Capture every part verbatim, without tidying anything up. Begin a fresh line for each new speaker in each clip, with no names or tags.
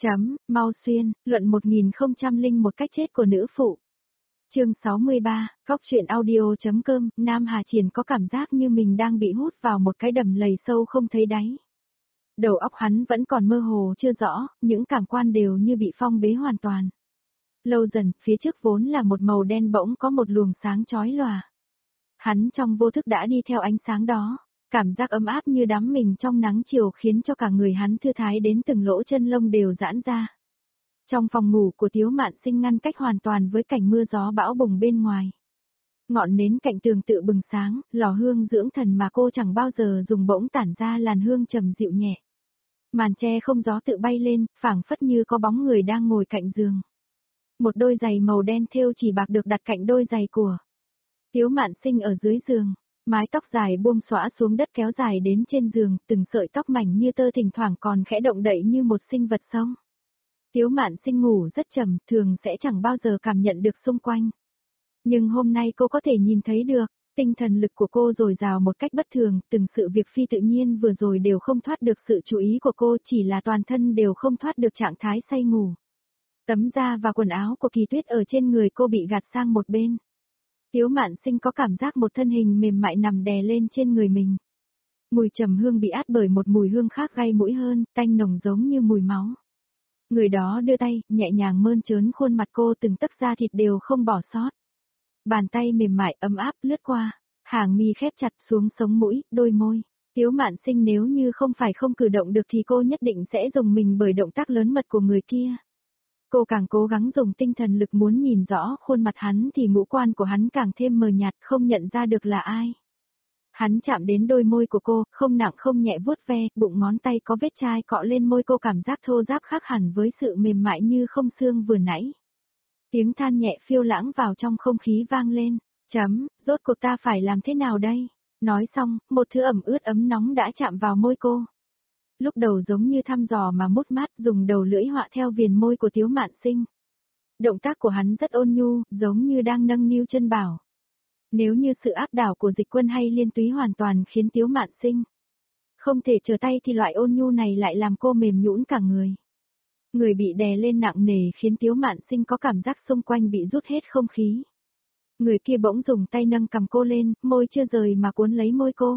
Chấm, mau xuyên, luận một nghìn không trăm lẻ một cách chết của nữ phụ. Chương sáu mươi ba, Góc truyện audio.com, Nam Hà Triển có cảm giác như mình đang bị hút vào một cái đầm lầy sâu không thấy đáy. Đầu óc hắn vẫn còn mơ hồ chưa rõ, những cảm quan đều như bị phong bế hoàn toàn. Lâu dần, phía trước vốn là một màu đen bỗng có một luồng sáng chói lòa. Hắn trong vô thức đã đi theo ánh sáng đó, cảm giác ấm áp như đắm mình trong nắng chiều khiến cho cả người hắn thư thái đến từng lỗ chân lông đều giãn ra. Trong phòng ngủ của Tiếu Mạn Sinh ngăn cách hoàn toàn với cảnh mưa gió bão bùng bên ngoài. Ngọn nến cạnh tường tự bừng sáng, lò hương dưỡng thần mà cô chẳng bao giờ dùng bỗng tản ra làn hương trầm dịu nhẹ. Màn tre không gió tự bay lên, phảng phất như có bóng người đang ngồi cạnh giường. Một đôi giày màu đen thêu chỉ bạc được đặt cạnh đôi giày của Tiếu Mạn Sinh ở dưới giường, mái tóc dài buông xõa xuống đất kéo dài đến trên giường, từng sợi tóc mảnh như tơ thỉnh thoảng còn khẽ động đậy như một sinh vật sống. Tiếu Mạn Sinh ngủ rất trầm, thường sẽ chẳng bao giờ cảm nhận được xung quanh. Nhưng hôm nay cô có thể nhìn thấy được, tinh thần lực của cô dồi dào một cách bất thường, từng sự việc phi tự nhiên vừa rồi đều không thoát được sự chú ý của cô, chỉ là toàn thân đều không thoát được trạng thái say ngủ. Tấm da và quần áo của Kỳ Tuyết ở trên người cô bị gạt sang một bên. Tiếu Mạn Sinh có cảm giác một thân hình mềm mại nằm đè lên trên người mình. Mùi trầm hương bị át bởi một mùi hương khác gây mũi hơn, tanh nồng giống như mùi máu. Người đó đưa tay, nhẹ nhàng mơn trớn khuôn mặt cô, từng tấc da thịt đều không bỏ sót. Bàn tay mềm mại ấm áp lướt qua, hàng mi khép chặt xuống sống mũi, đôi môi. Tiếu Mạn Sinh nếu như không phải không cử động được thì cô nhất định sẽ dùng mình bởi động tác lớn mật của người kia. Cô càng cố gắng dùng tinh thần lực muốn nhìn rõ khuôn mặt hắn thì ngũ quan của hắn càng thêm mờ nhạt, không nhận ra được là ai. Hắn chạm đến đôi môi của cô, không nặng không nhẹ vuốt ve, bụng ngón tay có vết chai cọ lên môi cô, cảm giác thô ráp khác hẳn với sự mềm mại như không xương vừa nãy. Tiếng than nhẹ phiêu lãng vào trong không khí vang lên, chấm, rốt cuộc ta phải làm thế nào đây? Nói xong, một thứ ẩm ướt ấm nóng đã chạm vào môi cô. Lúc đầu giống như thăm dò mà mút mát, dùng đầu lưỡi họa theo viền môi của Tiếu Mạn Sinh. Động tác của hắn rất ôn nhu, giống như đang nâng niu chân bảo. Nếu như sự áp đảo của Dịch Quân hay Liên Túy hoàn toàn khiến Tiếu Mạn Sinh không thể trở tay thì loại ôn nhu này lại làm cô mềm nhũn cả người. Người bị đè lên nặng nề khiến Tiếu Mạn Sinh có cảm giác xung quanh bị rút hết không khí. Người kia bỗng dùng tay nâng cầm cô lên, môi chưa rời mà cuốn lấy môi cô.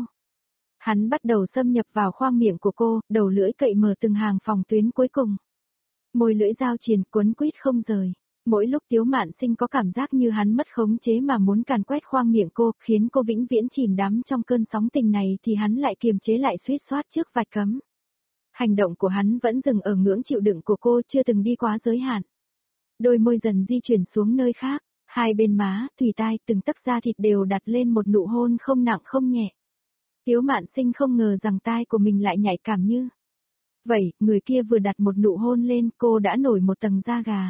Hắn bắt đầu xâm nhập vào khoang miệng của cô, đầu lưỡi cậy mở từng hàng phòng tuyến cuối cùng. Môi lưỡi dao triền quấn quýt không rời. Mỗi lúc Tiếu Mạn Sinh có cảm giác như hắn mất khống chế mà muốn càn quét khoang miệng cô, khiến cô vĩnh viễn chìm đắm trong cơn sóng tình này, thì hắn lại kiềm chế lại suýt soát trước vạch cấm. Hành động của hắn vẫn dừng ở ngưỡng chịu đựng của cô, chưa từng đi quá giới hạn. Đôi môi dần di chuyển xuống nơi khác, hai bên má, tùy tai, từng tấc da thịt đều đặt lên một nụ hôn không nặng không nhẹ. Tiếu Mạn Sinh không ngờ rằng tai của mình lại nhạy cảm như vậy, người kia vừa đặt một nụ hôn lên, cô đã nổi một tầng da gà.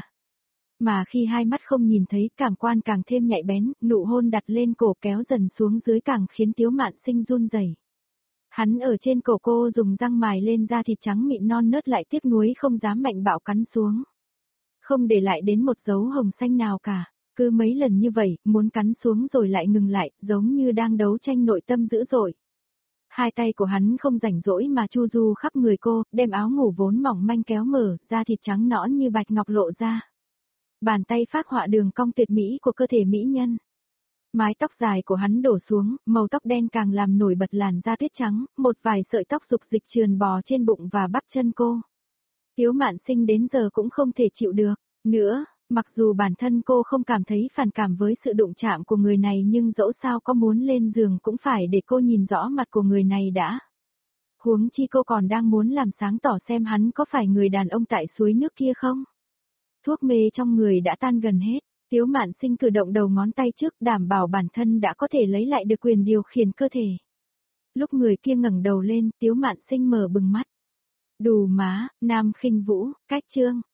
Mà khi hai mắt không nhìn thấy, cảm quan càng thêm nhạy bén, nụ hôn đặt lên cổ kéo dần xuống dưới càng khiến Tiếu Mạn Sinh run rẩy. Hắn ở trên cổ cô dùng răng mài lên da thịt trắng mịn non nớt, lại tiếc nuối không dám mạnh bạo cắn xuống. Không để lại đến một dấu hồng xanh nào cả, cứ mấy lần như vậy, muốn cắn xuống rồi lại ngừng lại, giống như đang đấu tranh nội tâm dữ dội. Hai tay của hắn không rảnh rỗi mà chu du khắp người cô, đem áo ngủ vốn mỏng manh kéo mở, da thịt trắng nõn như bạch ngọc lộ ra. Bàn tay phác họa đường cong tuyệt mỹ của cơ thể mỹ nhân. Mái tóc dài của hắn đổ xuống, màu tóc đen càng làm nổi bật làn da tuyết trắng, một vài sợi tóc rục dịch trườn bò trên bụng và bắp chân cô. Tiếu Mạn Sinh đến giờ cũng không thể chịu được nữa, mặc dù bản thân cô không cảm thấy phản cảm với sự đụng chạm của người này, nhưng dẫu sao có muốn lên giường cũng phải để cô nhìn rõ mặt của người này đã. Huống chi cô còn đang muốn làm sáng tỏ xem hắn có phải người đàn ông tại suối nước kia không. Thuốc mê trong người đã tan gần hết, Tiếu Mạn Sinh cử động đầu ngón tay trước, đảm bảo bản thân đã có thể lấy lại được quyền điều khiển cơ thể. Lúc người kia ngẩng đầu lên, Tiếu Mạn Sinh mở bừng mắt. Đù má, Nam Khinh Vũ, cách chương.